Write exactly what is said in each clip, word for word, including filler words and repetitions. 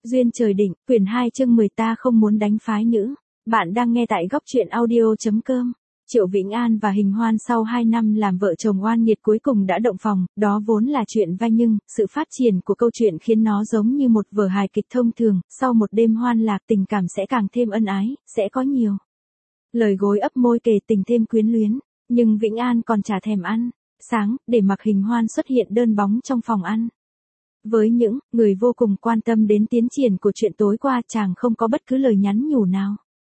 Duyên trời định, quyển hai chương mười ta không muốn đánh phái nữ. Bạn đang nghe tại góc truyện audio.com. Triệu Vĩnh An và Hình Hoan sau hai năm làm vợ chồng oan nghiệt cuối cùng đã động phòng, đó vốn là chuyện vai nhưng, sự phát triển của câu chuyện khiến nó giống như một vở hài kịch thông thường, sau một đêm hoan lạc tình cảm sẽ càng thêm ân ái, sẽ có nhiều lời gối ấp môi kề tình thêm quyến luyến, nhưng Vĩnh An còn chả thèm ăn sáng, để mặc Hình Hoan xuất hiện đơn bóng trong phòng ăn. Với những người vô cùng quan tâm đến tiến triển của chuyện tối qua, chàng không có bất cứ lời nhắn nhủ nào.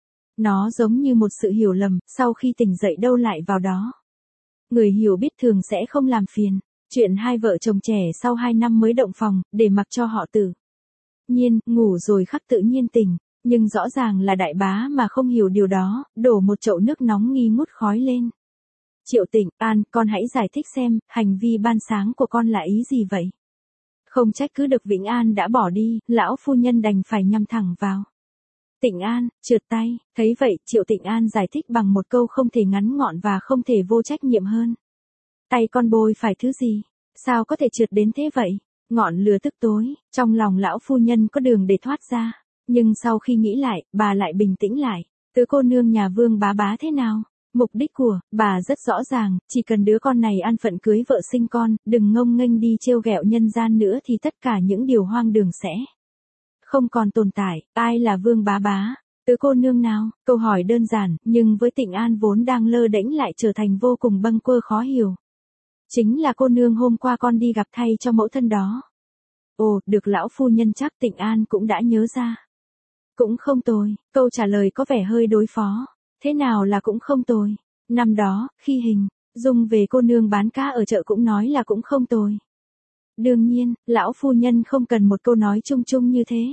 Nó giống như một sự hiểu lầm, sau khi tỉnh dậy đâu lại vào đó. Người hiểu biết thường sẽ không làm phiền. Chuyện hai vợ chồng trẻ sau hai năm mới động phòng, để mặc cho họ tự nhiên, ngủ rồi khắc tự nhiên tỉnh. Nhưng rõ ràng là đại bá mà không hiểu điều đó, đổ một chậu nước nóng nghi ngút khói lên. Triệu Tịnh, An, con hãy giải thích xem, hành vi ban sáng của con là ý gì vậy? Không trách cứ được Vĩnh An đã bỏ đi, lão phu nhân đành phải nhắm thẳng vào Tịnh An, trượt tay. Thấy vậy, Triệu Tịnh An giải thích bằng một câu không thể ngắn gọn và không thể vô trách nhiệm hơn. Tay con bôi phải thứ gì? Sao có thể trượt đến thế vậy? Ngọn lửa tức tối, trong lòng lão phu nhân có đường để thoát ra. Nhưng sau khi nghĩ lại, bà lại bình tĩnh lại. Tứ cô nương nhà Vương bá bá thế nào? Mục đích của bà rất rõ ràng, chỉ cần đứa con này an phận cưới vợ sinh con, đừng ngông nghênh đi trêu ghẹo nhân gian nữa thì tất cả những điều hoang đường sẽ không còn tồn tại. Ai là Vương bá bá? Tứ cô nương nào? Câu hỏi đơn giản, nhưng với Tịnh An vốn đang lơ đễnh lại trở thành vô cùng bâng quơ khó hiểu. Chính là cô nương hôm qua con đi gặp thay cho mẫu thân đó. Ồ, được lão phu nhân chắc Tịnh An cũng đã nhớ ra. Cũng không tồi, câu trả lời có vẻ hơi đối phó. Thế nào là cũng không tồi? Năm đó, khi Hình Dung về cô nương bán cá ở chợ cũng nói là cũng không tồi. Đương nhiên, lão phu nhân không cần một câu nói chung chung như thế.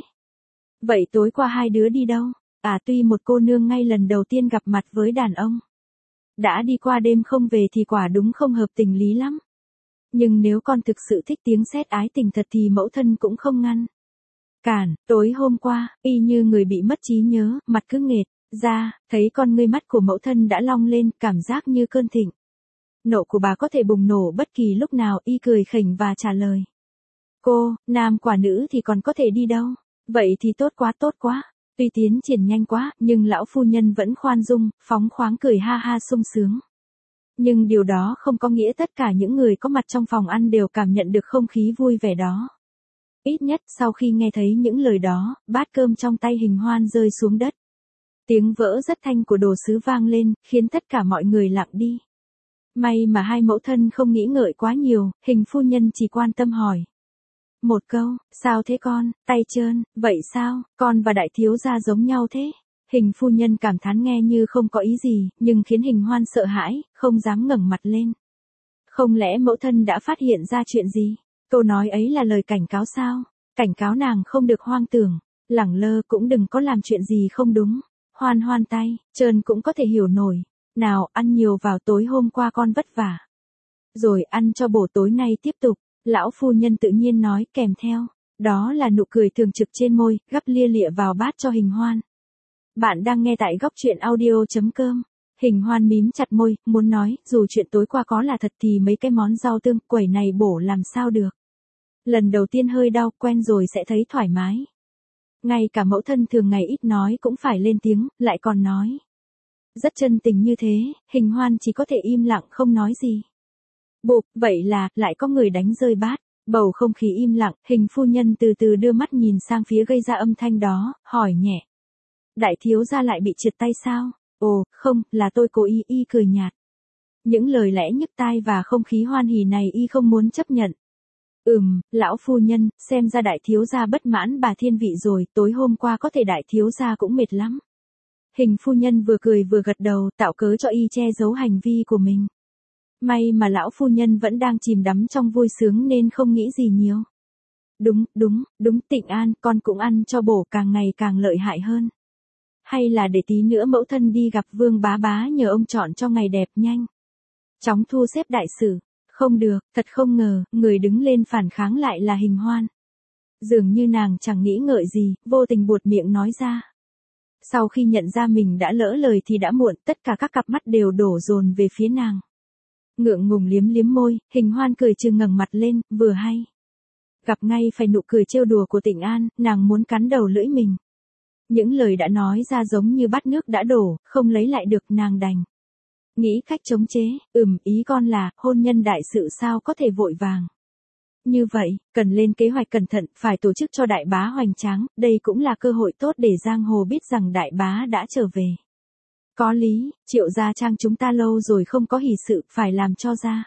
Vậy tối qua hai đứa đi đâu? À, tuy một cô nương ngay lần đầu tiên gặp mặt với đàn ông đã đi qua đêm không về thì quả đúng không hợp tình lý lắm. Nhưng nếu con thực sự thích tiếng sét ái tình thật thì mẫu thân cũng không ngăn cản. Tối hôm qua, y như người bị mất trí nhớ, mặt cứ nghệt ra, thấy con ngươi mắt của mẫu thân đã long lên, cảm giác như cơn thịnh nộ của bà có thể bùng nổ bất kỳ lúc nào. Y cười khỉnh và trả lời: Cô, nam quả nữ thì còn có thể đi đâu? Vậy thì tốt quá tốt quá. Tuy tiến triển nhanh quá, nhưng lão phu nhân vẫn khoan dung, phóng khoáng cười ha ha sung sướng. Nhưng điều đó không có nghĩa tất cả những người có mặt trong phòng ăn đều cảm nhận được không khí vui vẻ đó. Ít nhất sau khi nghe thấy những lời đó, bát cơm trong tay Hình Hoan rơi xuống đất. Tiếng vỡ rất thanh của đồ sứ vang lên, khiến tất cả mọi người lặng đi. May mà hai mẫu thân không nghĩ ngợi quá nhiều, Hình phu nhân chỉ quan tâm hỏi một câu: sao thế con, tay trơn, vậy sao, con và đại thiếu gia giống nhau thế? Hình phu nhân cảm thán nghe như không có ý gì, nhưng khiến Hình Hoan sợ hãi, không dám ngẩng mặt lên. Không lẽ mẫu thân đã phát hiện ra chuyện gì? Câu nói ấy là lời cảnh cáo sao? Cảnh cáo nàng không được hoang tưởng, lẳng lơ cũng đừng có làm chuyện gì không đúng. Hoan Hoan tay trơn cũng có thể hiểu nổi. Nào, ăn nhiều vào, tối hôm qua con vất vả rồi, ăn cho bổ tối nay tiếp tục. Lão phu nhân tự nhiên nói, kèm theo đó là nụ cười thường trực trên môi, gắp lia lịa vào bát cho Hình Hoan. Bạn đang nghe tại góc truyện audio.com. Hình Hoan mím chặt môi, muốn nói, dù chuyện tối qua có là thật thì mấy cái món rau tương quẩy này bổ làm sao được. Lần đầu tiên hơi đau, quen rồi sẽ thấy thoải mái. Ngay cả mẫu thân thường ngày ít nói cũng phải lên tiếng, lại còn nói rất chân tình như thế. Hình Hoan chỉ có thể im lặng không nói gì. Bụp, vậy là, lại có người đánh rơi bát. Bầu không khí im lặng, Hình phu nhân từ từ đưa mắt nhìn sang phía gây ra âm thanh đó, hỏi nhẹ: Đại thiếu gia lại bị trượt tay sao? Ồ, không, là tôi cố ý. Y cười nhạt. Những lời lẽ nhức tai và không khí hoan hỉ này y không muốn chấp nhận. Ừm, lão phu nhân, xem ra đại thiếu gia bất mãn bà thiên vị rồi, tối hôm qua có thể đại thiếu gia cũng mệt lắm. Hình phu nhân vừa cười vừa gật đầu, tạo cớ cho y che giấu hành vi của mình. May mà lão phu nhân vẫn đang chìm đắm trong vui sướng nên không nghĩ gì nhiều. Đúng, đúng, đúng Tịnh An, con cũng ăn cho bổ, càng ngày càng lợi hại hơn. Hay là để tí nữa mẫu thân đi gặp Vương bá bá nhờ ông chọn cho ngày đẹp nhanh chóng thu xếp đại sự. Không được, thật không ngờ, người đứng lên phản kháng lại là Hình Hoan. Dường như nàng chẳng nghĩ ngợi gì, vô tình buột miệng nói ra. Sau khi nhận ra mình đã lỡ lời thì đã muộn, tất cả các cặp mắt đều đổ dồn về phía nàng. Ngượng ngùng liếm liếm môi, Hình Hoan cười trừ ngẩng mặt lên, vừa hay gặp ngay phải nụ cười trêu đùa của Tịnh An, nàng muốn cắn đầu lưỡi mình. Những lời đã nói ra giống như bát nước đã đổ, không lấy lại được, nàng đành nghĩ cách chống chế. Ừm, ý con là, hôn nhân đại sự sao có thể vội vàng. Như vậy, cần lên kế hoạch cẩn thận, phải tổ chức cho đại bá hoành tráng, đây cũng là cơ hội tốt để giang hồ biết rằng đại bá đã trở về. Có lý, Triệu gia trang chúng ta lâu rồi không có hỷ sự, phải làm cho ra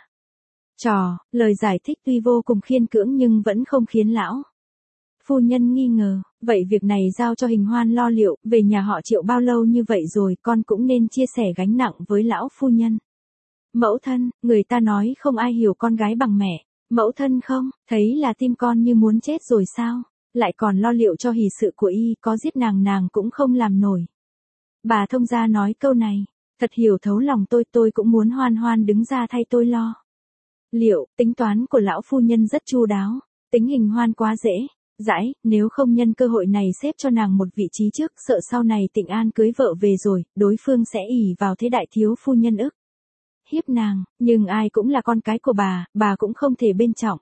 trò. Lời giải thích tuy vô cùng khiên cưỡng nhưng vẫn không khiến lão phu nhân nghi ngờ. Vậy việc này giao cho Hình Hoan lo liệu, về nhà họ Triệu bao lâu như vậy rồi, con cũng nên chia sẻ gánh nặng với lão phu nhân. Mẫu thân, người ta nói không ai hiểu con gái bằng mẹ. Mẫu thân không, thấy là tim con như muốn chết rồi sao, lại còn lo liệu cho hỷ sự của y, có giết nàng nàng cũng không làm nổi. Bà thông gia nói câu này, thật hiểu thấu lòng tôi, tôi cũng muốn Hoan Hoan đứng ra thay tôi lo liệu. Tính toán của lão phu nhân rất chu đáo, tính Hình Hoan quá dễ dãi, nếu không nhân cơ hội này xếp cho nàng một vị trí trước, sợ sau này Tịnh An cưới vợ về rồi, đối phương sẽ ỷ vào thế đại thiếu phu nhân ức hiếp nàng, nhưng ai cũng là con cái của bà, bà cũng không thể bên trọng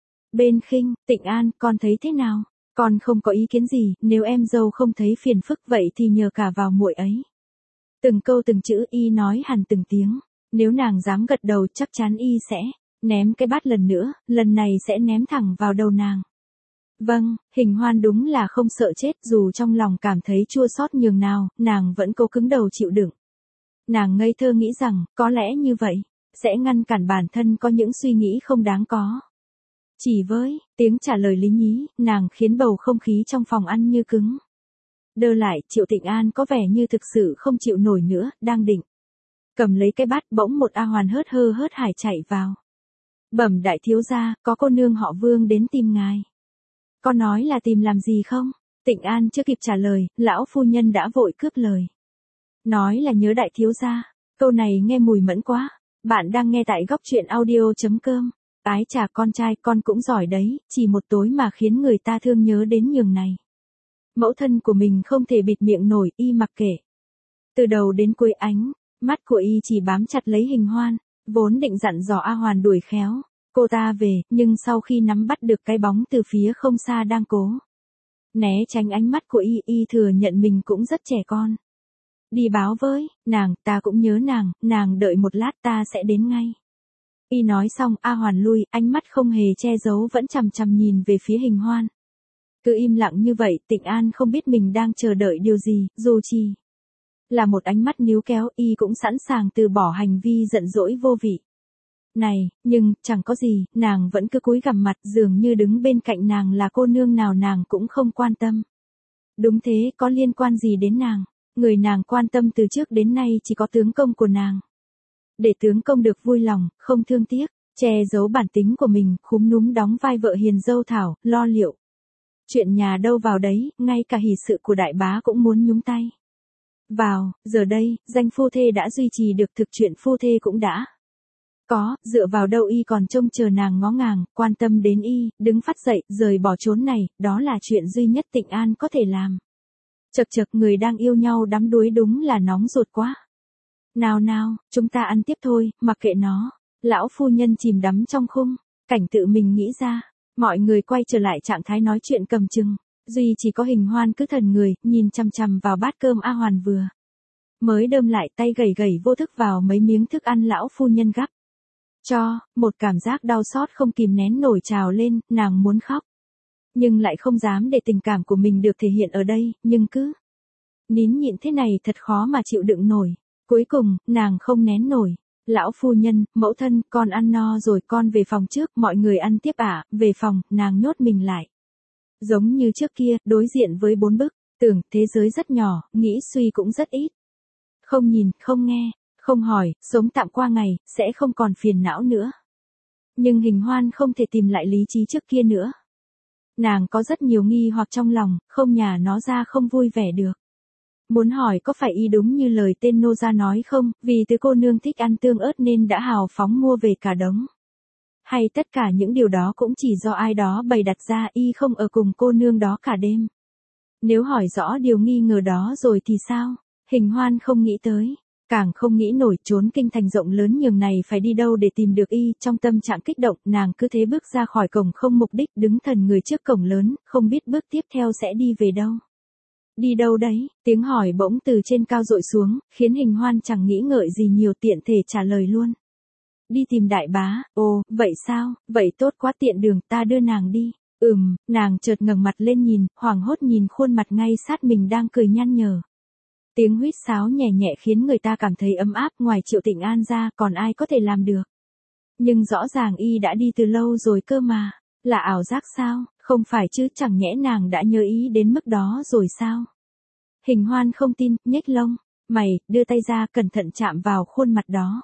bên khinh. Tịnh An, con thấy thế nào? Con không có ý kiến gì, nếu em dâu không thấy phiền phức vậy thì nhờ cả vào muội ấy. Từng câu từng chữ y nói hẳn từng tiếng, nếu nàng dám gật đầu chắc chắn y sẽ ném cái bát lần nữa, lần này sẽ ném thẳng vào đầu nàng. Vâng, Hình Hoan đúng là không sợ chết, dù trong lòng cảm thấy chua xót nhường nào, nàng vẫn cố cứng đầu chịu đựng. Nàng ngây thơ nghĩ rằng, có lẽ như vậy sẽ ngăn cản bản thân có những suy nghĩ không đáng có. Chỉ với tiếng trả lời lý nhí, nàng khiến bầu không khí trong phòng ăn như cứng đơ lại. Triệu Tịnh An có vẻ như thực sự không chịu nổi nữa, đang định cầm lấy cái bát, bỗng một A Hoàn hớt hơ hớt hải chạy vào. Bẩm đại thiếu gia, có cô nương họ Vương đến tìm ngài. Con nói là tìm làm gì không? Tịnh An chưa kịp trả lời, lão phu nhân đã vội cướp lời. Nói là nhớ đại thiếu gia. Câu này nghe mùi mẫn quá. Bạn đang nghe tại góc truyện audio chấm com. Ái chà, con trai con cũng giỏi đấy, chỉ một tối mà khiến người ta thương nhớ đến nhường này. Mẫu thân của mình không thể bịt miệng nổi, y mặc kệ. Từ đầu đến cuối ánh mắt của y chỉ bám chặt lấy Hình Hoan, vốn định dặn dò A Hoàn đuổi khéo cô ta về, nhưng sau khi nắm bắt được cái bóng từ phía không xa đang cố né tránh ánh mắt của y, y thừa nhận mình cũng rất trẻ con. Đi báo với nàng, ta cũng nhớ nàng, nàng đợi một lát ta sẽ đến ngay. Y nói xong, A Hoàn lui, ánh mắt không hề che giấu vẫn chằm chằm nhìn về phía Hình Hoan. Cứ im lặng như vậy, Tịnh An không biết mình đang chờ đợi điều gì, dù chỉ là một ánh mắt níu kéo, y cũng sẵn sàng từ bỏ hành vi giận dỗi vô vị này, nhưng chẳng có gì, nàng vẫn cứ cúi gằm mặt, dường như đứng bên cạnh nàng là cô nương nào nàng cũng không quan tâm. Đúng thế, có liên quan gì đến nàng? Người nàng quan tâm từ trước đến nay chỉ có tướng công của nàng. Để tướng công được vui lòng, không thương tiếc, che giấu bản tính của mình, khúm núm đóng vai vợ hiền dâu thảo, lo liệu chuyện nhà đâu vào đấy, ngay cả hỷ sự của đại bá cũng muốn nhúng tay vào. Giờ đây, danh phu thê đã duy trì được, thực chuyện phu thê cũng đã có, dựa vào đâu y còn trông chờ nàng ngó ngàng, quan tâm đến y, đứng phát dậy, rời bỏ chốn này, đó là chuyện duy nhất Tịnh An có thể làm. Chật chật, người đang yêu nhau đắm đuối đúng là nóng ruột quá. Nào nào, chúng ta ăn tiếp thôi, mặc kệ nó. Lão phu nhân chìm đắm trong khung cảnh tự mình nghĩ ra, mọi người quay trở lại trạng thái nói chuyện cầm chừng. Duy chỉ có Hình Hoan cứ thần người, nhìn chằm chằm vào bát cơm A Hoàn vừa mới đơm lại, tay gầy gầy vô thức vào mấy miếng thức ăn lão phu nhân gắp cho. Một cảm giác đau xót không kìm nén nổi trào lên, nàng muốn khóc nhưng lại không dám để tình cảm của mình được thể hiện ở đây, nhưng cứ nín nhịn thế này thật khó mà chịu đựng nổi. Cuối cùng, nàng không nén nổi. Lão phu nhân, mẫu thân, con ăn no rồi, con về phòng trước, mọi người ăn tiếp ạ. Về phòng, nàng nhốt mình lại. Giống như trước kia, đối diện với bốn bức tường, thế giới rất nhỏ, nghĩ suy cũng rất ít. Không nhìn, không nghe, không hỏi, sống tạm qua ngày, sẽ không còn phiền não nữa. Nhưng Hình Hoan không thể tìm lại lý trí trước kia nữa. Nàng có rất nhiều nghi hoặc trong lòng, không nhả nó ra không vui vẻ được. Muốn hỏi có phải y đúng như lời tên nô gia nói không, vì từ cô nương thích ăn tương ớt nên đã hào phóng mua về cả đống. Hay tất cả những điều đó cũng chỉ do ai đó bày đặt ra, y không ở cùng cô nương đó cả đêm. Nếu hỏi rõ điều nghi ngờ đó rồi thì sao? Hình Hoan không nghĩ tới. Càng không nghĩ nổi trốn kinh thành rộng lớn nhường này phải đi đâu để tìm được y, trong tâm trạng kích động, nàng cứ thế bước ra khỏi cổng không mục đích đứng thần người trước cổng lớn, không biết bước tiếp theo sẽ đi về đâu. Đi đâu đấy? Tiếng hỏi bỗng từ trên cao dội xuống, khiến Hình Hoan chẳng nghĩ ngợi gì nhiều tiện thể trả lời luôn. Đi tìm đại bá. Ồ, vậy sao? Vậy tốt quá, tiện đường, ta đưa nàng đi. Ừm, nàng chợt ngẩng mặt lên nhìn, hoảng hốt nhìn khuôn mặt ngay sát mình đang cười nhăn nhở. Tiếng huýt sáo nhẹ nhẹ khiến người ta cảm thấy ấm áp, ngoài Triệu Tịnh An ra còn ai có thể làm được. Nhưng rõ ràng y đã đi từ lâu rồi cơ mà. Là ảo giác sao? Không phải chứ, chẳng nhẽ nàng đã nhớ ý đến mức đó rồi sao? Hình Hoan không tin, nhếch lông. Mày, đưa tay ra cẩn thận chạm vào khuôn mặt đó.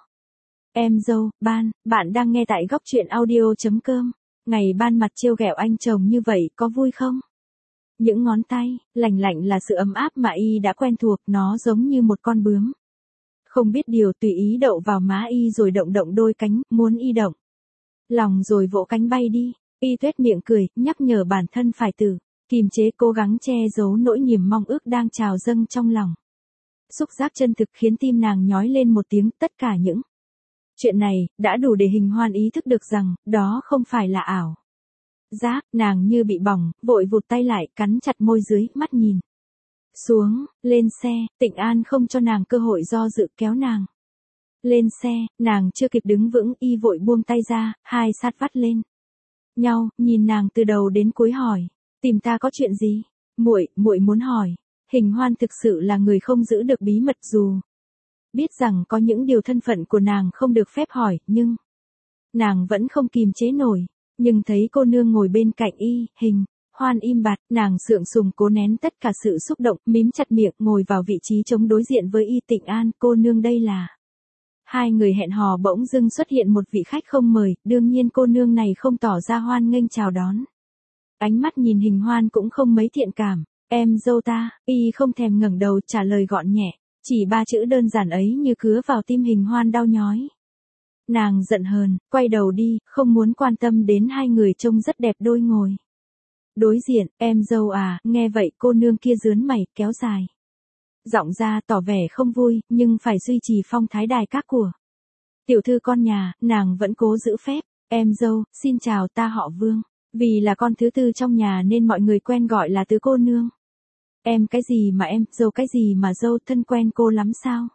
Em dâu, ban, bạn đang nghe tại góc truyện audio.com. Ngày ban mặt trêu ghẹo anh chồng như vậy có vui không? Những ngón tay, lành lạnh là sự ấm áp mà y đã quen thuộc, nó giống như một con bướm. Không biết điều tùy ý đậu vào má y rồi động động đôi cánh, muốn y động. Lòng rồi vỗ cánh bay đi, y tuét miệng cười, nhắc nhở bản thân phải tự kiềm chế, cố gắng che giấu nỗi niềm mong ước đang trào dâng trong lòng. Xúc giác chân thực khiến tim nàng nhói lên một tiếng, tất cả những chuyện này, đã đủ để Hình Hoan ý thức được rằng, đó không phải là ảo giác, nàng như bị bỏng, vội vụt tay lại, cắn chặt môi dưới, mắt nhìn xuống, lên xe, Tịnh An không cho nàng cơ hội do dự, kéo nàng lên xe, nàng chưa kịp đứng vững, y vội buông tay ra, hai sát vắt lên nhau, nhìn nàng từ đầu đến cuối hỏi, tìm ta có chuyện gì? Muội, muội muốn hỏi. Hình Hoan thực sự là người không giữ được bí mật, dù biết rằng có những điều thân phận của nàng không được phép hỏi, nhưng nàng vẫn không kìm chế nổi. Nhưng thấy cô nương ngồi bên cạnh y, Hình Hoan im bặt, nàng sượng sùng cố nén tất cả sự xúc động, mím chặt miệng, ngồi vào vị trí chống đối diện với y. Tịnh An, cô nương đây là. Hai người hẹn hò bỗng dưng xuất hiện một vị khách không mời, đương nhiên cô nương này không tỏ ra hoan nghênh chào đón. Ánh mắt nhìn Hình Hoan cũng không mấy thiện cảm. Em dâu ta, y không thèm ngẩng đầu trả lời gọn nhẹ, chỉ ba chữ đơn giản ấy như cứa vào tim Hình Hoan đau nhói. Nàng giận hờn, quay đầu đi, không muốn quan tâm đến hai người trông rất đẹp đôi ngồi đối diện. Em dâu à, nghe vậy cô nương kia rướn mày, kéo dài giọng ra tỏ vẻ không vui, nhưng phải duy trì phong thái đài các của tiểu thư con nhà, nàng vẫn cố giữ phép. Em dâu, xin chào, ta họ Vương. Vì là con thứ tư trong nhà nên mọi người quen gọi là tứ cô nương. Em cái gì mà em, dâu cái gì mà dâu, thân quen cô lắm sao?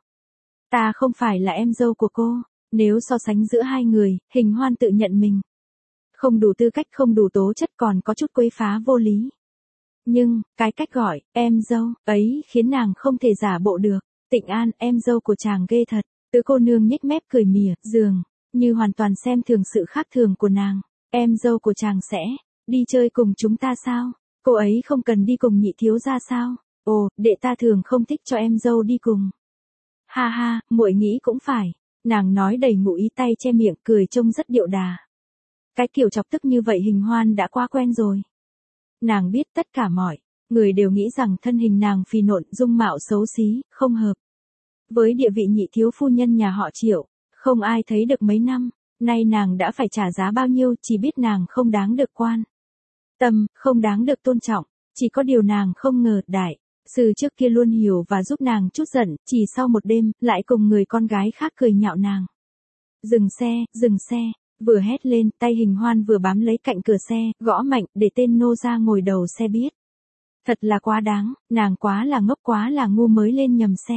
Ta không phải là em dâu của cô. Nếu so sánh giữa hai người, Hình Hoan tự nhận mình không đủ tư cách, không đủ tố chất, còn có chút quấy phá vô lý. Nhưng, cái cách gọi, em dâu, ấy khiến nàng không thể giả bộ được. Tịnh An, em dâu của chàng ghê thật. Tứ cô nương nhếch mép cười mỉa, dường như hoàn toàn xem thường sự khác thường của nàng. Em dâu của chàng sẽ đi chơi cùng chúng ta sao? Cô ấy không cần đi cùng nhị thiếu gia sao? Ồ, đệ ta thường không thích cho em dâu đi cùng. Ha ha, muội nghĩ cũng phải. Nàng nói đầy ngụ ý, tay che miệng, cười trông rất điệu đà. Cái kiểu chọc tức như vậy Hình Hoan đã quá quen rồi. Nàng biết tất cả mọi người đều nghĩ rằng thân hình nàng phì nộn, dung mạo xấu xí, không hợp với địa vị nhị thiếu phu nhân nhà họ Triệu. Không ai thấy được mấy năm nay nàng đã phải trả giá bao nhiêu, chỉ biết nàng không đáng được quan tâm, không đáng được tôn trọng. Chỉ có điều nàng không ngờ, đại sư trước kia luôn hiểu và giúp nàng chút giận, chỉ sau một đêm, lại cùng người con gái khác cười nhạo nàng. Dừng xe, dừng xe. Vừa hét lên, tay Hình Hoan vừa bám lấy cạnh cửa xe, gõ mạnh, để tên nô ra ngồi đầu xe biết. Thật là quá đáng, nàng quá là ngốc, quá là ngu mới lên nhầm xe.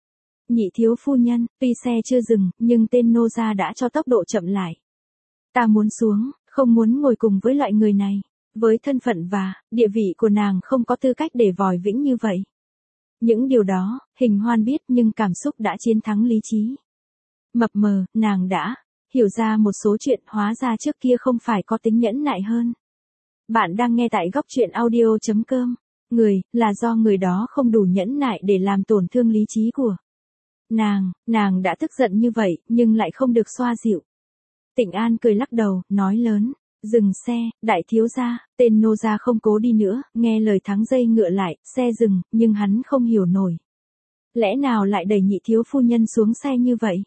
Nhị thiếu phu nhân, tuy xe chưa dừng, nhưng tên nô ra đã cho tốc độ chậm lại. Ta muốn xuống, không muốn ngồi cùng với loại người này. Với thân phận và địa vị của nàng không có tư cách để vòi vĩnh như vậy. Những điều đó, Hình Hoan biết, nhưng cảm xúc đã chiến thắng lý trí. Mập mờ, nàng đã hiểu ra một số chuyện, hóa ra trước kia không phải có tính nhẫn nại hơn. Bạn đang nghe tại góc truyện audio.com. Người, là do người đó không đủ nhẫn nại để làm tổn thương lý trí của nàng. Nàng đã tức giận như vậy, nhưng lại không được xoa dịu. Tịnh An cười lắc đầu, nói lớn. Dừng xe, đại thiếu gia. Tên nô gia không cố đi nữa, nghe lời thắng dây ngựa lại, xe dừng, nhưng hắn không hiểu nổi. Lẽ nào lại đẩy nhị thiếu phu nhân xuống xe như vậy?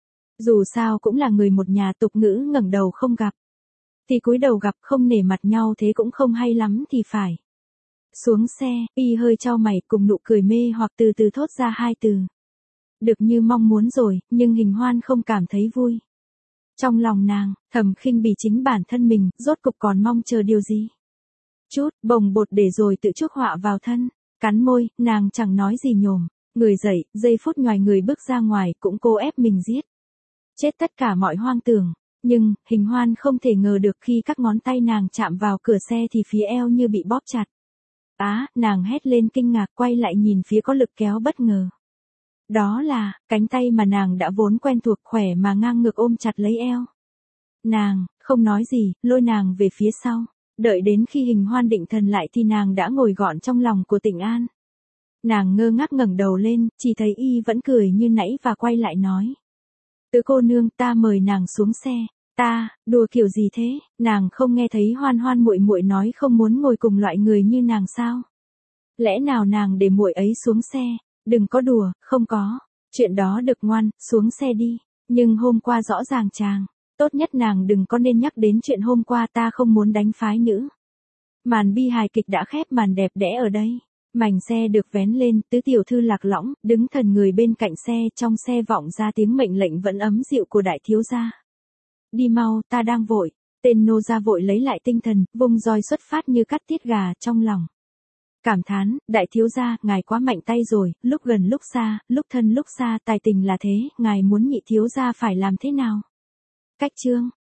Dù sao cũng là người một nhà, tục ngữ ngẩng đầu không gặp thì cúi đầu gặp, không nể mặt nhau thế cũng không hay lắm thì phải. Xuống xe, y hơi chau mày, cùng nụ cười mê hoặc từ từ thốt ra hai từ. được như mong muốn rồi, nhưng Hình Hoan không cảm thấy vui. Trong lòng nàng, thầm khinh bỉ chính bản thân mình, rốt cục còn mong chờ điều gì. Chút, bồng bột để rồi tự chuốc họa vào thân, cắn môi, nàng chẳng nói gì nhổm, người dậy, giây phút nhoài người bước ra ngoài cũng cố ép mình giết. Chết tất cả mọi hoang tưởng, nhưng, Hình Hoan không thể ngờ được khi các ngón tay nàng chạm vào cửa xe thì phía eo như bị bóp chặt. Á, nàng hét lên kinh ngạc quay lại nhìn phía có lực kéo bất ngờ. Đó là, cánh tay mà nàng đã vốn quen thuộc khỏe mà ngang ngược ôm chặt lấy eo. Nàng, không nói gì, lôi nàng về phía sau. Đợi đến khi Hình Hoan định thần lại thì nàng đã ngồi gọn trong lòng của Tịnh An. Nàng ngơ ngác ngẩng đầu lên, chỉ thấy y vẫn cười như nãy và quay lại nói. Tứ cô nương, ta mời nàng xuống xe. Ta, đùa kiểu gì thế? Nàng không nghe thấy Hoan Hoan muội muội nói không muốn ngồi cùng loại người như nàng sao? Lẽ nào nàng để muội ấy xuống xe? Đừng có đùa, không có. Chuyện đó được ngoan, xuống xe đi. Nhưng hôm qua rõ ràng chàng. Tốt nhất nàng đừng có nên nhắc đến chuyện hôm qua, ta không muốn đánh phái nữ. Màn bi hài kịch đã khép màn đẹp đẽ ở đây. Mảnh xe được vén lên, tứ tiểu thư Lạc Lõng, đứng thần người bên cạnh xe, trong xe vọng ra tiếng mệnh lệnh vẫn ấm dịu của đại thiếu gia. Đi mau, ta đang vội. Tên nô gia vội lấy lại tinh thần, vùng roi xuất phát như cắt tiết gà trong lòng. Cảm thán, đại thiếu gia, ngài quá mạnh tay rồi, lúc gần lúc xa, lúc thân lúc xa, tài tình là thế, ngài muốn nhị thiếu gia phải làm thế nào? Cách chương